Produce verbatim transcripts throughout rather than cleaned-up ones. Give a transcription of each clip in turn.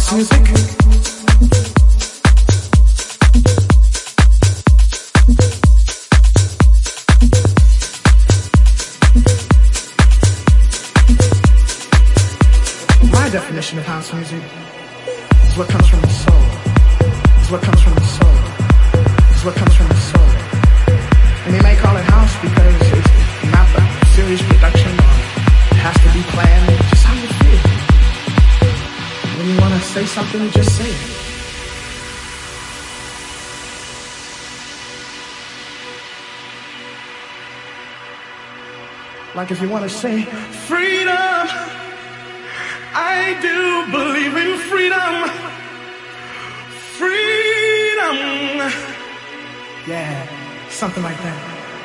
house music. My definition of house music is what comes from the soul. Is what comes from the soul. Is what comes from the soul. And they may call it house because it's not a serious production or it has to be planned. It's just how you feel. When you want to say something, you just say it. Like if you want to say freedom, I do believe in freedom. Freedom. Yeah, something like that.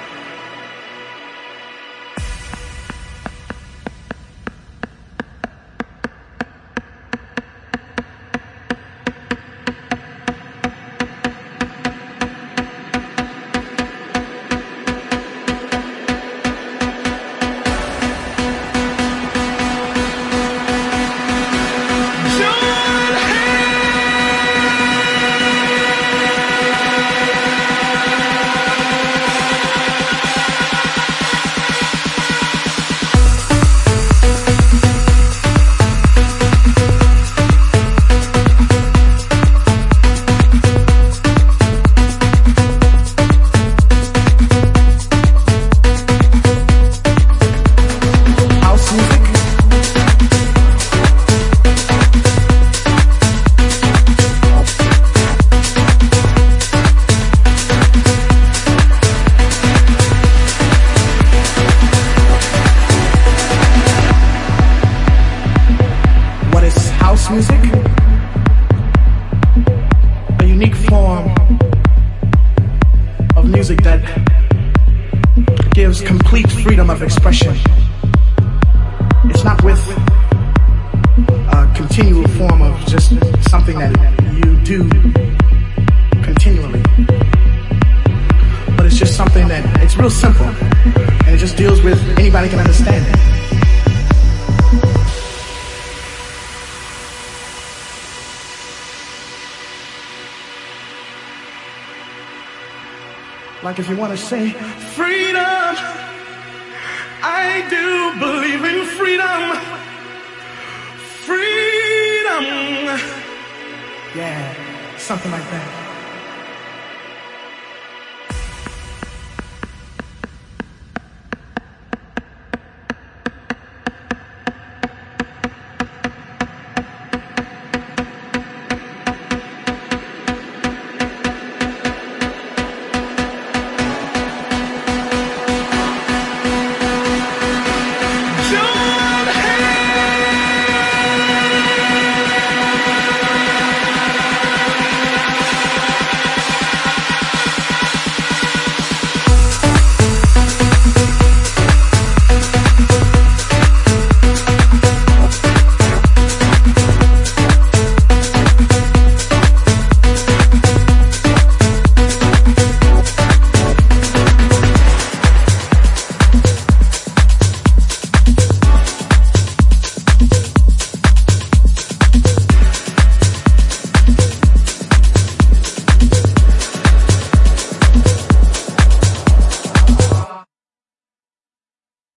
Music, a unique form of music that gives complete freedom of expression. It's not with a continual form of just something that you do continually, but it's just something that it's real simple and it just deals with anybody can understand it. Like if you want to say freedom, I do believe in freedom. Freedom. Yeah, something like that.